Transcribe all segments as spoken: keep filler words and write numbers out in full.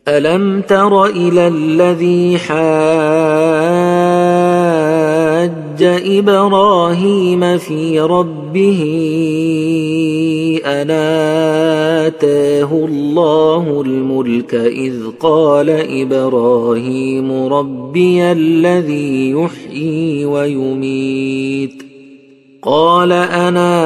ألم تر إلى الذي حاج إبراهيم في ربه أن آتاه الله الملك إذ قال إبراهيم ربي الذي يحيي ويميت قال أنا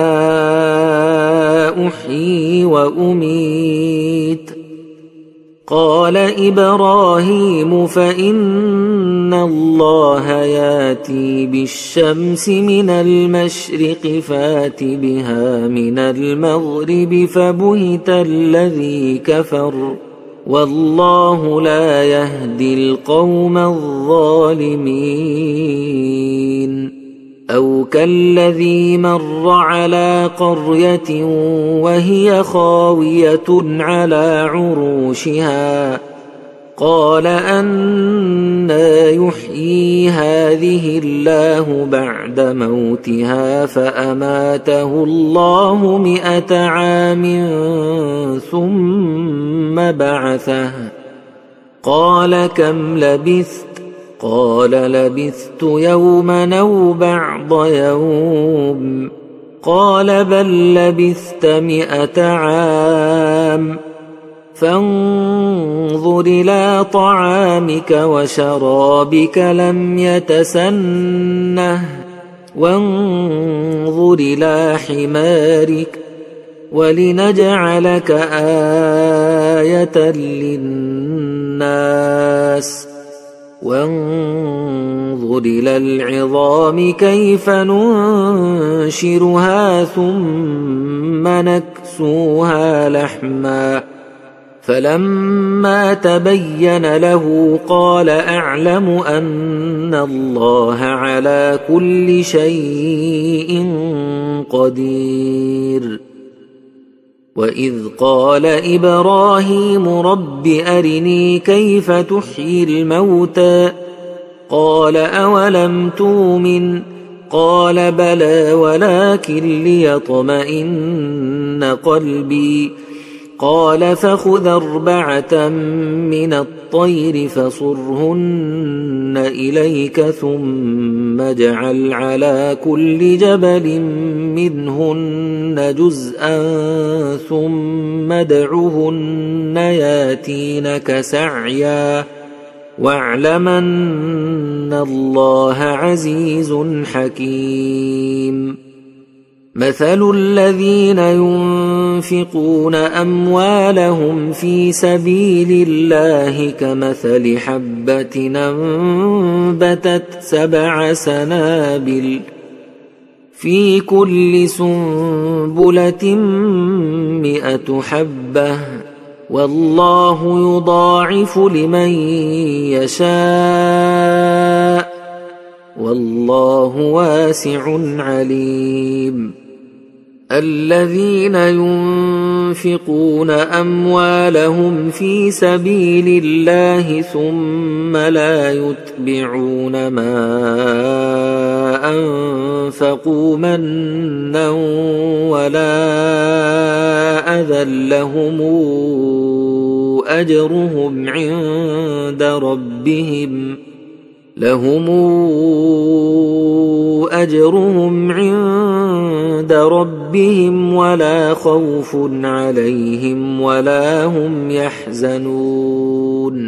أحيي وأميت قال إبراهيم فإن الله ياتي بالشمس من المشرق فات بها من المغرب فبهت الذي كفر والله لا يهدي القوم الظالمين أو كالذي مر على قرية وهي خاوية على عروشها قال أنى يحيي هذه الله بعد موتها فأماته الله مئة عام ثم بعثه قال كم لبثت قال لبثت يوما أو بعض يوم قال بل لبثت مئة عام فانظر إلى طعامك وشرابك لم يتسنه وانظر إلى حمارك ولنجعلك آية للناس وانظر إلى العظام كيف ننشرها ثم نكسوها لحما فلما تبين له قال أعلم أن الله على كل شيء قدير وإذ قال إبراهيم رب أرني كيف تحيي الموتى قال أولم تؤمن قال بلى ولكن ليطمئن قلبي قال فخذ أربعة من الطير فصرهن إليك ثم اجعل على كل جبل منهن جزءا ثم ادعهن ياتينك سعيا واعلم أن الله عزيز حكيم مثل الذين ينفقون أموالهم في سبيل الله كمثل حبة أنبتت سبع سنابل في كل سنبلة مئة حبة والله يضاعف لمن يشاء والله واسع عليم الذين ينفقون أموالهم في سبيل الله ثم لا يتبعون ما أنفقوا منا ولا أذى لهم أجرهم عند ربهم لهم أجرهم عند ربهم ولا خوف عليهم ولا هم يحزنون